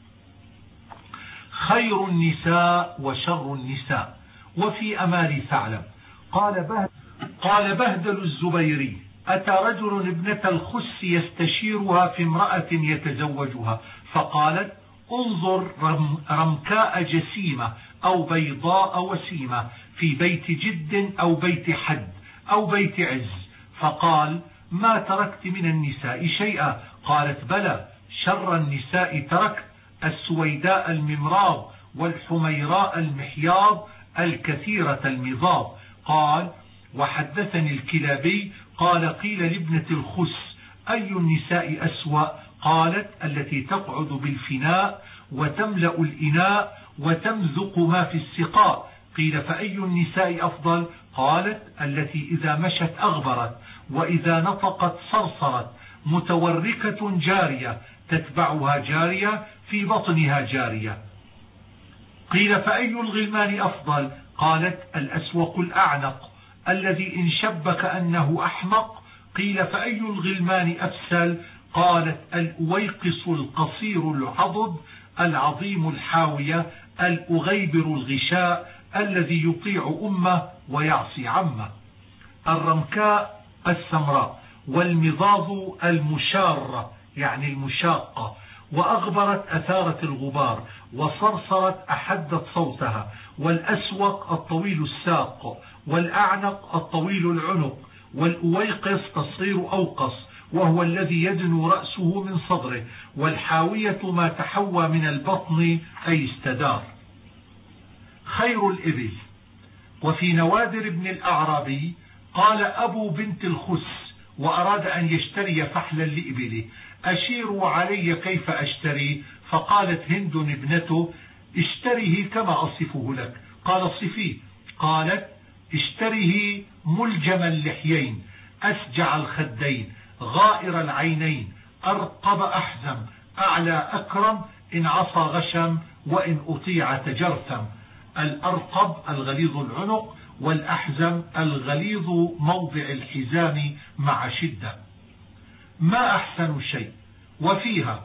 خير النساء وشر النساء. وفي أمال ثعلب قال بهدل, قال بهدل الزبيري أتى رجل ابنة الخس يستشيرها في امرأة يتزوجها فقالت انظر رمكاء جسيمة أو بيضاء وسيمة في بيت جد أو بيت حد أو بيت عز. فقال ما تركت من النساء شيئا؟ قالت بلى شر النساء تركت السويداء الممراض والحميراء المحياض الكثيرة المضاض. قال وحدثني الكلابي قال قيل لابنة الخس أي النساء أسوأ؟ قالت التي تقعد بالفناء وتملأ الإناء وتمزق ما في السقاء. قيل فأي النساء أفضل؟ قالت التي إذا مشت أغبرت وإذا نطقت صرصرت متوركة جارية تتبعها جارية في بطنها جارية. قيل فأي الغلمان أفضل؟ قالت الأسوق الأعنق الذي إن شب كأنه أحمق. قيل فأي الغلمان أفسل؟ قالت الأويقص القصير العضد العظيم الحاوية الأغيبر الغشاء الذي يطيع أمه ويعصي عمه. الرمكاء السمراء والمضاض المشارة يعني المشاقة، وأغبرت أثارت الغبار، وصرصرت أحدت صوتها، والأسوق الطويل الساق، والأعنق الطويل العنق، والأويقص تصغير أوقص، وهو الذي يدنو رأسه من صدره، والحاوية ما تحوى من البطن أي استدار. خير الإبل. وفي نوادر ابن الأعرابي قال أبو بنت الخس وأراد أن يشتري فحلا لإبله، أشيروا علي كيف أشتري؟ فقالت هند ابنته اشتره كما أصفه لك. قال صفيه. قالت اشتره ملجم اللحيين، أسجع الخدين، غائر العينين، أرقب أحزم، أعلى أكرم، إن عصى غشم، وإن أطيع تجرثم. الأرقب الغليظ العنق، والأحزم الغليظ موضع الحزام مع شدة. ما أحسن شيء. وفيها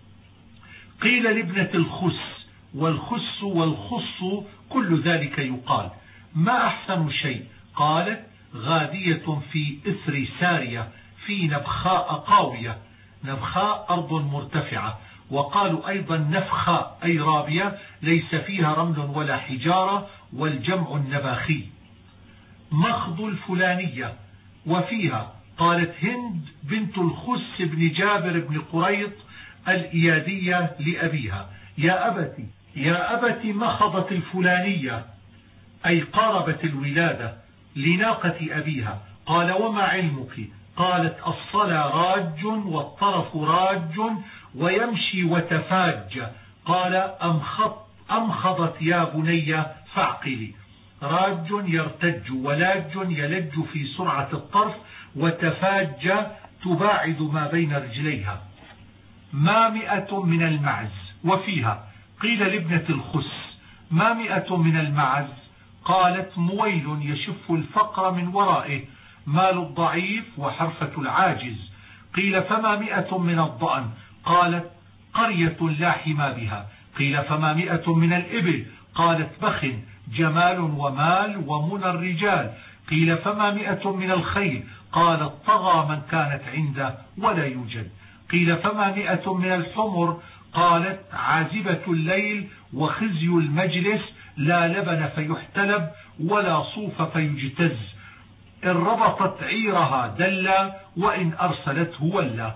قيل لابنة الخس، والخس والخص كل ذلك يقال. ما أحسن شيء؟ قالت غادية في إثر سارية في نبخاء قاوية. نبخاء أرض مرتفعة، وقالوا أيضا نفخاء أي رابية ليس فيها رمل ولا حجارة، والجمع النباخي. مخض الفلانية. وفيها قالت هند بنت الخس بن جابر بن قريط الإيادية لأبيها يا أبتي يا أبتي مخضت الفلانية أي قاربت الولادة لناقة أبيها. قال وما علمك؟ قالت الصلى راج والطرف راج ويمشي وتفاج. قال أمخض أمخضت يا بني فاعقلي. راج يرتج، ولاج يلج في سرعة الطرف، وتفاج تباعد ما بين رجليها. ما مئة من المعز. وفيها قيل لابنة الخس ما مئة من المعز؟ قالت مويل يشف الفقر من ورائه، مال الضعيف وحرفة العاجز. قيل فما مئة من الضأن؟ قالت قرية لا حما بها. قيل فما مئة من الإبل؟ قالت بخ، جمال ومال ومنى الرجال. قيل فما مئة من الخيل؟ قالت طغى من كانت عنده ولا يوجد. قيل فما مئة من الحمر؟ قالت عازبة الليل وخزي المجلس، لا لبن فيحتلب ولا صوف فيجتز، إن ربطت عيرها دلا وإن أرسلته ولا.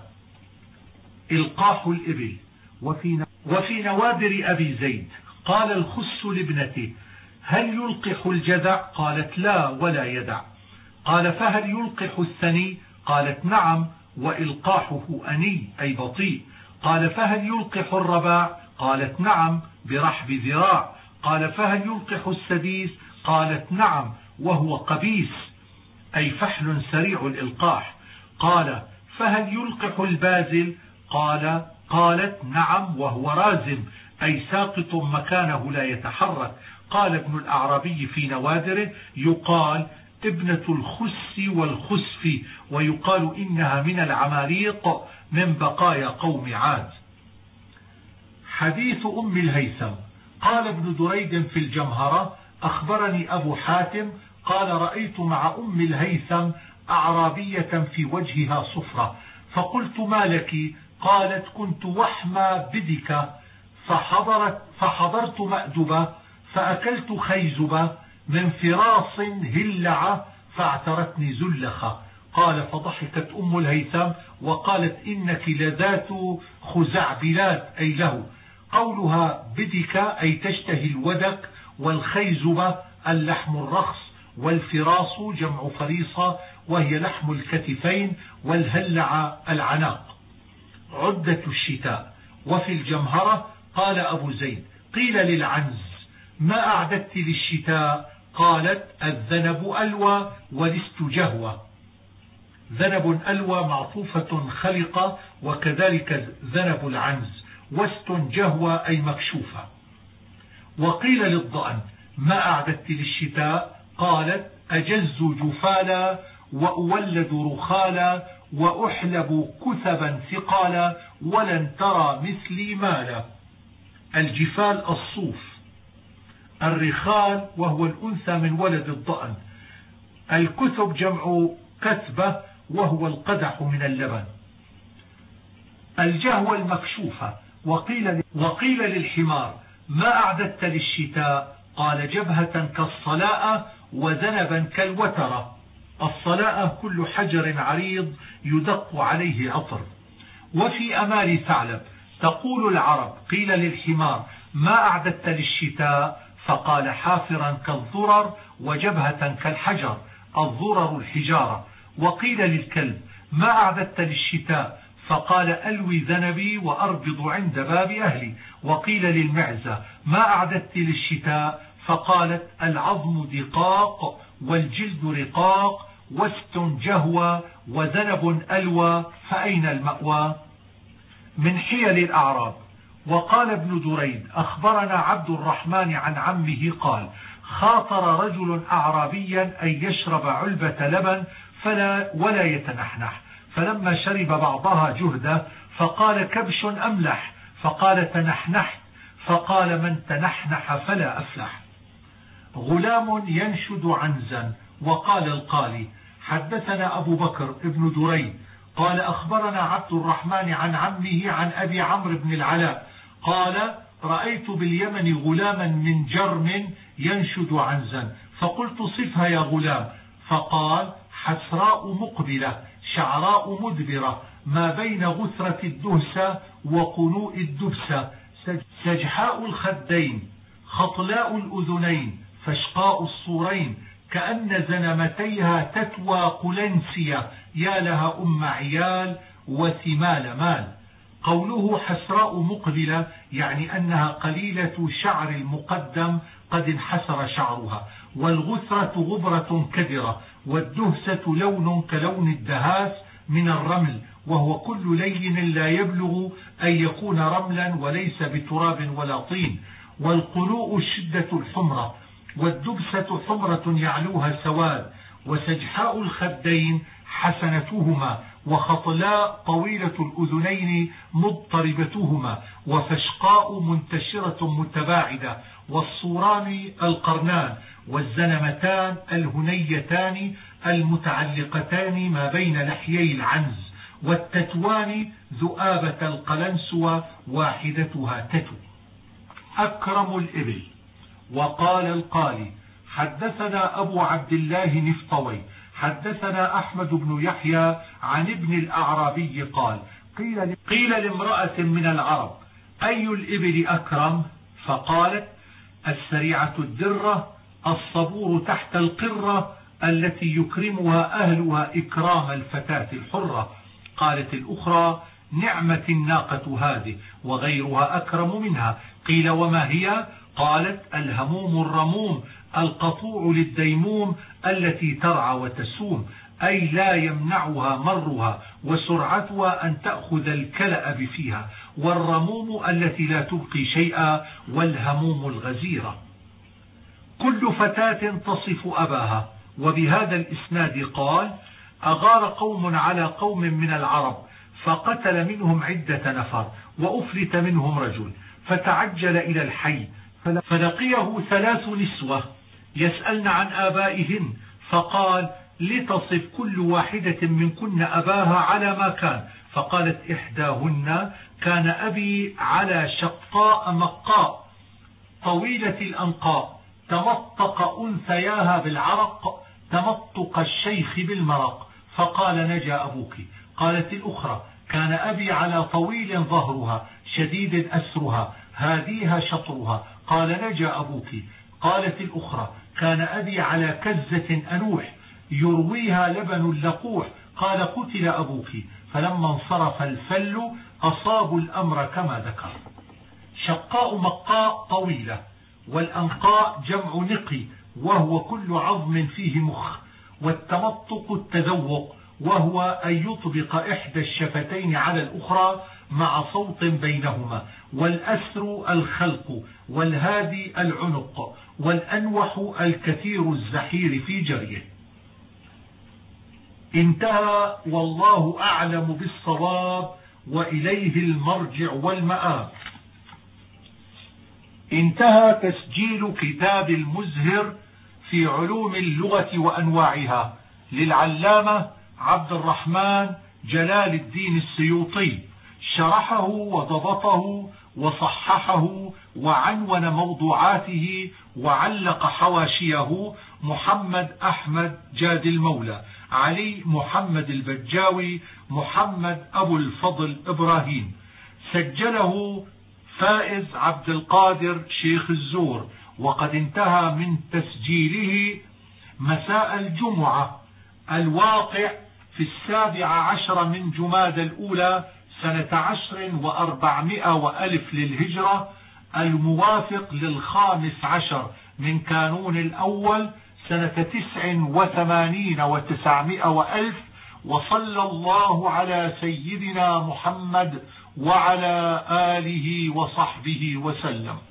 إلقاح الإبل. وفي وفي نوادر أبي زيد قال الخس لابنته هل يلقح الجذع؟ قالت لا ولا يدع. قال فهل يلقح الثني؟ قالت نعم، وإلقاحه أني أي بطيء. قال فهل يلقح الرباع؟ قالت نعم برحب ذراع. قال فهل يلقح السديس؟ قالت نعم وهو قبيس أي فحل سريع الإلقاح. قال فهل يلقح البازل؟ قال قالت نعم وهو رازم أي ساقط مكانه لا يتحرك. قال ابن الأعرابي في نوادره يقال ابنة الخس والخسف، ويقال إنها من العماليق من بقايا قوم عاد. حديث أم الهيثم. قال ابن دريد في الجمهرة أخبرني أبو حاتم قال رأيت مع أم الهيثم أعرابية في وجهها صفرة، فقلت ما لك؟ قالت كنت وحمى بدك فحضرت فحضرت مأدبة فأكلت خيزبة من فراص هلعة فاعترتني زلخة. قال فضحكت أم الهيثم وقالت إنك لذات خزعبلات أي له. قولها بدك أي تشتهي الودك، والخيزبة اللحم الرخص، والفراص جمع فريصة وهي لحم الكتفين، والهلع العناق. عدة الشتاء. وفي الجمهرة قال أبو زيد قيل للعنز ما أعددت للشتاء؟ قالت الذنب ألوى ولست جهوة. ذنب ألوى معطوفة خلقة، وكذلك ذنب العنز. وست جهوة أي مكشوفة. وقيل للضأن ما أعددت للشتاء؟ قالت أجز جفالا وأولد رخالا وأحلب كثبا ثقالا ولن ترى مثلي مالا. الجفال الصوف. الرخال وهو الأنثى من ولد الضأن. الكثب جمع كثبة وهو القدح من اللبن. الجهوة المكشوفة. وقيل, وقيل للحمار ما أعددت للشتاء؟ قال جبهة كالصلاء وذنبا كالوترة. الصلاء كل حجر عريض يدق عليه عطر. وفي أمال ثعلب تقول العرب قيل للحمار ما أعددت للشتاء؟ فقال حافرا كالذرر وجبهة كالحجر، الذرر الحجارة. وقيل للكلب ما أعددت للشتاء؟ فقال ألوي ذنبي وأربض عند باب أهلي. وقيل للمعزة ما أعددت للشتاء؟ فقالت العظم دقاق والجلد رقاق وست جهوى وذنب ألوى فأين المأوى؟ من حيل الأعراب. وقال ابن دريد أخبرنا عبد الرحمن عن عمه قال خاطر رجل أعرابيا أن يشرب علبة لبن فلا ولا يتنحنح، فلما شرب بعضها جهده فقال كبش أملح، فقال تنحنحت، فقال من تنحنح فلا أفلح. غلام ينشد عنزا. وقال القالي حدثنا أبو بكر ابن دريد قال أخبرنا عبد الرحمن عن عمه عن أبي عمرو بن العلاء قال رأيت باليمن غلاما من جرم ينشد عنزا، فقلت صفها يا غلام، فقال حسراء مقبلة شعراء مدبرة ما بين غثرة الدهسة وقنوء الدبسة، سجحاء الخدين خطلاء الأذنين فشقاء الصورين كأن زنمتيها تتوى قلنسية يا لها أم عيال وثمال مال. قوله حسراء مقبلة يعني أنها قليلة شعر المقدم قد انحسر شعرها، والغثرة غبرة كدرة، والدهسة لون كلون الدهاس من الرمل وهو كل لين لا يبلغ أن يكون رملا وليس بتراب ولا طين، والقنوء شدة الحمرة، والدبسة حمرة يعلوها سواد، وسجحاء الخدين حسنتهما، وخطلاء طويلة الأذنين مضطربتهما، وفشقاء منتشرة متباعدة، والصوران القرنان، والزنمتان الهنيتان المتعلقتان ما بين لحيي العنز، والتتوان ذؤابة القلنسوة واحدتها تتو. أكرم الإبل. وقال القالي حدثنا أبو عبد الله نفطوي حدثنا أحمد بن يحيى عن ابن الأعرابي قال قيل, قيل لامرأة من العرب أي الإبل أكرم؟ فقالت السريعة الدرة الصبور تحت القرة التي يكرمها أهلها إكرام الفتاة الحرة. قالت الأخرى نعمة الناقة هذه وغيرها أكرم منها. قيل وما هي؟ قالت الهموم الرموم القطوع للديموم التي ترعى وتسوم، أي لا يمنعها مرها وسرعتها أن تأخذ الكلأ بفيها، والرموم التي لا تبقي شيئا، والهموم الغزيرة. كل فتاة تصف أباها. وبهذا الإسناد قال أغار قوم على قوم من العرب فقتل منهم عدة نفر وأفلت منهم رجل، فتعجل إلى الحي فلقيه ثلاث نسوة يسألن عن آبائهن، فقال لتصف كل واحدة منكن أباها على ما كان. فقالت إحداهن كان أبي على شقاء مقاء طويلة الأنقاء تمطق أنثياها بالعرق تمطق الشيخ بالمرق، فقال نجا أبوك. قالت الأخرى كان أبي على طويل ظهرها شديد أسرها هاديها شطرها، قال نجا أبوك. قالت الأخرى كان أبي على كزة أنوح يرويها لبن اللقوح، قال قتل أبوك. فلما انصرف الفل أصابوا الأمر كما ذكر. شقاء مقاء طويلة، والأنقاء جمع نقي وهو كل عظم فيه مخ، والتمطق التذوق وهو أن يطبق إحدى الشفتين على الأخرى مع صوت بينهما، والأسر الخلق، والهادي العنق، والأنوح الكثير الزحير في جريه. انتهى والله أعلم بالصواب وإليه المرجع والمآب. انتهى تسجيل كتاب المزهر في علوم اللغة وأنواعها للعلامة عبد الرحمن جلال الدين السيوطي، شرحه وضبطه وصححه وعنون موضوعاته وعلق حواشيه محمد أحمد جاد المولى، علي محمد البجاوي، محمد أبو الفضل إبراهيم. سجله فائز عبد القادر شيخ الزور، وقد انتهى من تسجيله مساء الجمعة الواقع في السابع عشر من جماد الأولى سنة عشر وأربعمائة وألف للهجرة، الموافق للخامس عشر من كانون الأول سنة تسع وثمانين وتسعمائة وألف. وصلى الله على سيدنا محمد وعلى آله وصحبه وسلم.